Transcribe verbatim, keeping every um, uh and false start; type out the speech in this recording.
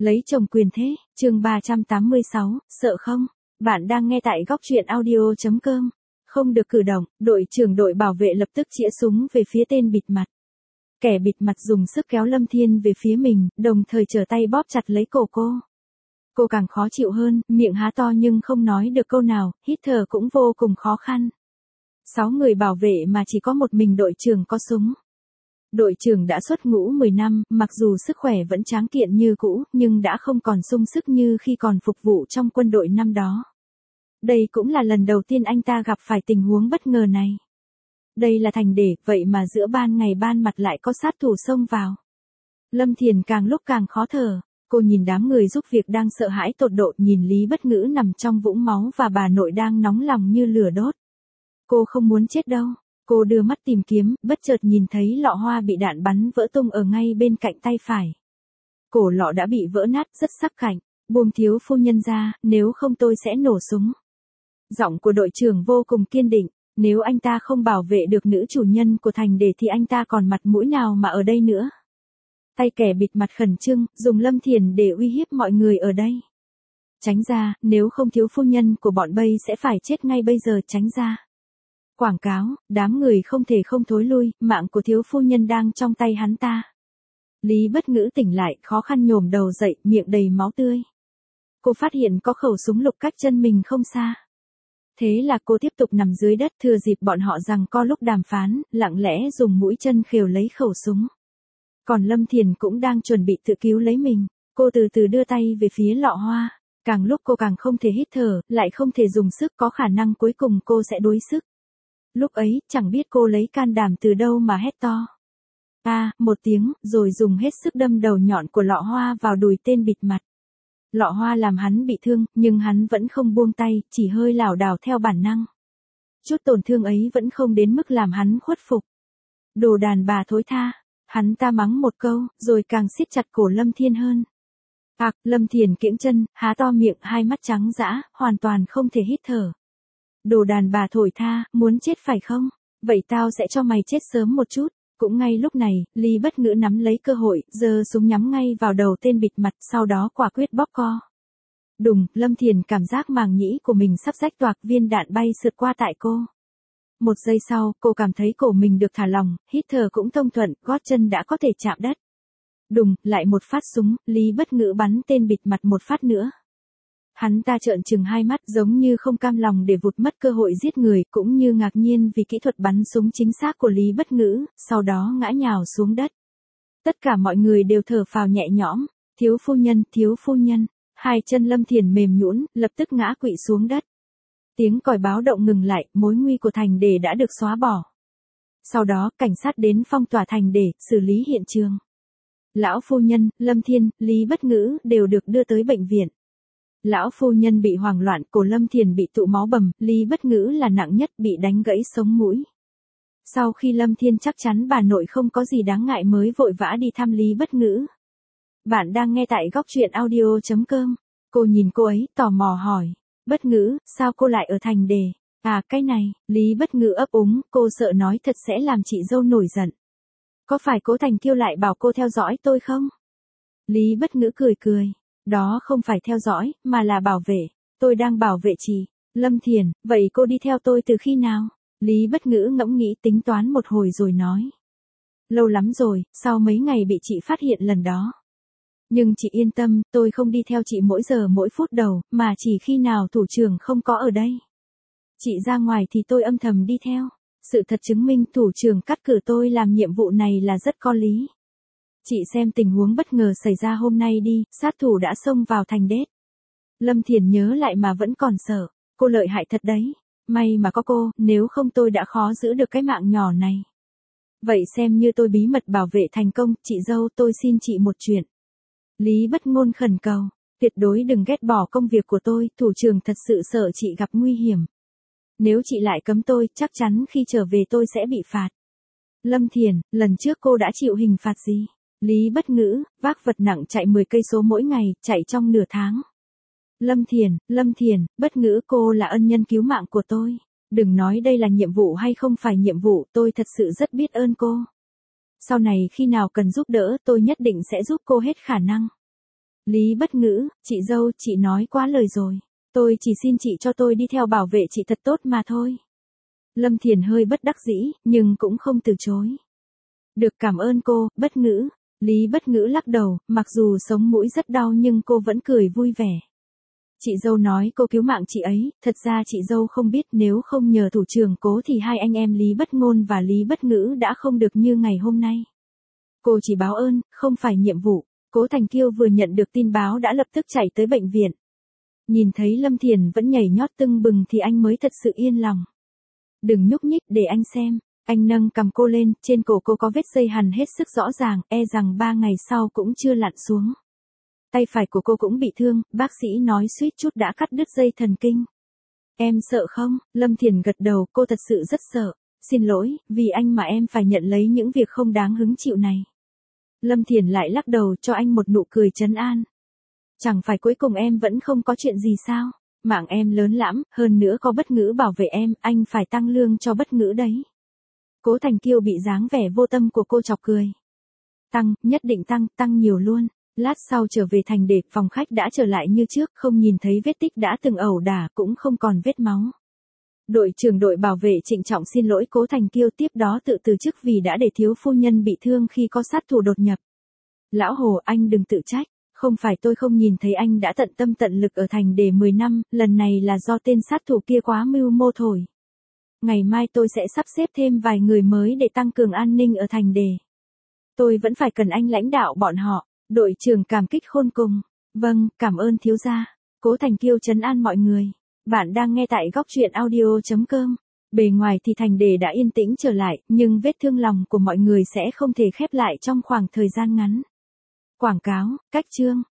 Lấy chồng quyền thế, chương ba trăm tám mươi sáu, sợ không? Bạn đang nghe tại góc truyện audio chấm com. Không được cử động, đội trưởng đội bảo vệ lập tức chĩa súng về phía tên bịt mặt. Kẻ bịt mặt dùng sức kéo Lâm Thiên về phía mình, đồng thời trở tay bóp chặt lấy cổ cô. Cô càng khó chịu hơn, miệng há to nhưng không nói được câu nào, hít thở cũng vô cùng khó khăn. Sáu người bảo vệ mà chỉ có một mình đội trưởng có súng. Đội trưởng đã xuất ngũ mười năm, mặc dù sức khỏe vẫn tráng kiện như cũ, nhưng đã không còn sung sức như khi còn phục vụ trong quân đội năm đó. Đây cũng là lần đầu tiên anh ta gặp phải tình huống bất ngờ này. Đây là thành để, vậy mà giữa ban ngày ban mặt lại có sát thủ xông vào. Lâm Thiền càng lúc càng khó thở, cô nhìn đám người giúp việc đang sợ hãi tột độ, nhìn Lý Bất Ngữ nằm trong vũng máu và bà nội đang nóng lòng như lửa đốt. Cô không muốn chết đâu. Cô đưa mắt tìm kiếm, bất chợt nhìn thấy lọ hoa bị đạn bắn vỡ tung ở ngay bên cạnh tay phải. Cổ lọ đã bị vỡ nát, rất sắc cạnh. Buông thiếu phu nhân ra, nếu không tôi sẽ nổ súng. Giọng của đội trưởng vô cùng kiên định, nếu anh ta không bảo vệ được nữ chủ nhân của thành để thì anh ta còn mặt mũi nào mà ở đây nữa. Tay kẻ bịt mặt khẩn trương, dùng Lâm Thiền để uy hiếp mọi người ở đây. Tránh ra, nếu không thiếu phu nhân của bọn Bây sẽ phải chết ngay bây giờ, tránh ra. Quảng cáo, đám người không thể không thối lui, mạng của thiếu phu nhân đang trong tay hắn ta. Lý Bất Ngữ tỉnh lại, khó khăn nhổm đầu dậy, miệng đầy máu tươi. Cô phát hiện có khẩu súng lục cách chân mình không xa. Thế là cô tiếp tục nằm dưới đất, thừa dịp bọn họ giằng co lúc đàm phán, lặng lẽ dùng mũi chân khều lấy khẩu súng. Còn Lâm Thiền cũng đang chuẩn bị tự cứu lấy mình, cô từ từ đưa tay về phía lọ hoa. Càng lúc cô càng không thể hít thở, lại không thể dùng sức, có khả năng cuối cùng cô sẽ đuối sức. Lúc ấy, chẳng biết cô lấy can đảm từ đâu mà hét to. A, à, một tiếng, rồi dùng hết sức đâm đầu nhọn của lọ hoa vào đùi tên bịt mặt. Lọ hoa làm hắn bị thương, nhưng hắn vẫn không buông tay, chỉ hơi lảo đảo theo bản năng. Chút tổn thương ấy vẫn không đến mức làm hắn khuất phục. Đồ đàn bà thối tha, hắn ta mắng một câu, rồi càng siết chặt cổ Lâm Thiên hơn. Ạc, Lâm Thiền kiễng chân, há to miệng, hai mắt trắng dã, hoàn toàn không thể hít thở. Đồ đàn bà thổi tha, muốn chết phải không? Vậy tao sẽ cho mày chết sớm một chút. Cũng ngay lúc này, Lý Bất Ngữ nắm lấy cơ hội, giơ súng nhắm ngay vào đầu tên bịt mặt, sau đó quả quyết bóp co. Đùng, Lâm Thiền cảm giác màng nhĩ của mình sắp rách toạc, viên đạn bay sượt qua tại cô. Một giây sau, cô cảm thấy cổ mình được thả lỏng, hít thở cũng thông thuận, gót chân đã có thể chạm đất. Đùng, lại một phát súng, Lý Bất Ngữ bắn tên bịt mặt một phát nữa. Hắn ta trợn trừng hai mắt, giống như không cam lòng để vụt mất cơ hội giết người, cũng như ngạc nhiên vì kỹ thuật bắn súng chính xác của Lý Bất Ngữ, sau đó ngã nhào xuống đất. Tất cả mọi người đều thở phào nhẹ nhõm, thiếu phu nhân, thiếu phu nhân, hai chân Lâm Thiền mềm nhũn, lập tức ngã quỵ xuống đất. Tiếng còi báo động ngừng lại, mối nguy của thành để đã được xóa bỏ. Sau đó, cảnh sát đến phong tỏa thành để xử lý hiện trường. Lão phu nhân, Lâm Thiên, Lý Bất Ngữ đều được đưa tới bệnh viện. Lão phu nhân bị hoảng loạn, cổ Lâm Thiền bị tụ máu bầm, Lý Bất Ngữ là nặng nhất, bị đánh gãy sống mũi. Sau khi Lâm Thiên chắc chắn bà nội không có gì đáng ngại mới vội vã đi thăm Lý Bất Ngữ. Bạn đang nghe tại góc truyện audio chấm com. Cô nhìn cô ấy, tò mò hỏi. Bất Ngữ, sao cô lại ở thành đề? À, cái này, Lý Bất Ngữ ấp úng, cô sợ nói thật sẽ làm chị dâu nổi giận. Có phải Cố Thành Kiêu lại bảo cô theo dõi tôi không? Lý Bất Ngữ cười cười. Đó không phải theo dõi, mà là bảo vệ. Tôi đang bảo vệ chị. Lâm Thiền, vậy cô đi theo tôi từ khi nào? Lý Bất Ngữ ngẫm nghĩ tính toán một hồi rồi nói. Lâu lắm rồi, sau mấy ngày bị chị phát hiện lần đó. Nhưng chị yên tâm, tôi không đi theo chị mỗi giờ mỗi phút đầu, mà chỉ khi nào thủ trưởng không có ở đây. Chị ra ngoài thì tôi âm thầm đi theo. Sự thật chứng minh thủ trưởng cắt cử tôi làm nhiệm vụ này là rất có lý. Chị xem tình huống bất ngờ xảy ra hôm nay đi, sát thủ đã xông vào thành đết. Lâm Thiền nhớ lại mà vẫn còn sợ, cô lợi hại thật đấy. May mà có cô, nếu không tôi đã khó giữ được cái mạng nhỏ này. Vậy xem như tôi bí mật bảo vệ thành công, chị dâu tôi xin chị một chuyện. Lý Bất Ngôn khẩn cầu, tuyệt đối đừng ghét bỏ công việc của tôi, thủ trưởng thật sự sợ chị gặp nguy hiểm. Nếu chị lại cấm tôi, chắc chắn khi trở về tôi sẽ bị phạt. Lâm Thiền, lần trước cô đã chịu hình phạt gì? Lý Bất Ngữ, vác vật nặng chạy mười cây số mỗi ngày, chạy trong nửa tháng. Lâm Thiền, Lâm Thiền, Bất Ngữ cô là ân nhân cứu mạng của tôi. Đừng nói đây là nhiệm vụ hay không phải nhiệm vụ, tôi thật sự rất biết ơn cô. Sau này khi nào cần giúp đỡ tôi nhất định sẽ giúp cô hết khả năng. Lý Bất Ngữ, chị dâu, chị nói quá lời rồi. Tôi chỉ xin chị cho tôi đi theo bảo vệ chị thật tốt mà thôi. Lâm Thiền hơi bất đắc dĩ, nhưng cũng không từ chối. Được, cảm ơn cô, Bất Ngữ. Lý Bất Ngữ lắc đầu, mặc dù sống mũi rất đau nhưng cô vẫn cười vui vẻ. Chị dâu nói cô cứu mạng chị ấy, thật ra chị dâu không biết nếu không nhờ thủ trưởng Cố thì hai anh em Lý Bất Ngôn và Lý Bất Ngữ đã không được như ngày hôm nay. Cô chỉ báo ơn, không phải nhiệm vụ. Cố Thành Kiêu vừa nhận được tin báo đã lập tức chạy tới bệnh viện. Nhìn thấy Lâm Thiền vẫn nhảy nhót tưng bừng thì anh mới thật sự yên lòng. Đừng nhúc nhích để anh xem. Anh nâng cầm cô lên, trên cổ cô có vết dây hằn hết sức rõ ràng, e rằng ba ngày sau cũng chưa lặn xuống. Tay phải của cô cũng bị thương, bác sĩ nói suýt chút đã cắt đứt dây thần kinh. Em sợ không? Lâm Thiền gật đầu, cô thật sự rất sợ. Xin lỗi, vì anh mà em phải nhận lấy những việc không đáng hứng chịu này. Lâm Thiền lại lắc đầu cho anh một nụ cười trấn an. Chẳng phải cuối cùng em vẫn không có chuyện gì sao? Mạng em lớn lắm, hơn nữa có Bất Ngữ bảo vệ em, anh phải tăng lương cho Bất Ngữ đấy. Cố Thành Kiêu bị dáng vẻ vô tâm của cô chọc cười. Tăng, nhất định tăng, tăng nhiều luôn. Lát sau trở về thành để, phòng khách đã trở lại như trước, không nhìn thấy vết tích đã từng ẩu đả, cũng không còn vết máu. Đội trưởng đội bảo vệ trịnh trọng xin lỗi Cố Thành Kiêu, tiếp đó tự từ chức vì đã để thiếu phu nhân bị thương khi có sát thủ đột nhập. Lão Hồ, anh đừng tự trách, không phải tôi không nhìn thấy anh đã tận tâm tận lực ở thành để mười năm, lần này là do tên sát thủ kia quá mưu mô thổi. Ngày mai tôi sẽ sắp xếp thêm vài người mới để tăng cường an ninh ở thành đề. Tôi vẫn phải cần anh lãnh đạo bọn họ. Đội trưởng cảm kích khôn cùng. Vâng, cảm ơn thiếu gia. Cố Thành Kiêu trấn an mọi người. Bạn đang nghe tại góc truyện audio chấm com. Bề ngoài thì thành đề đã yên tĩnh trở lại, nhưng vết thương lòng của mọi người sẽ không thể khép lại trong khoảng thời gian ngắn. Quảng cáo, cách chương.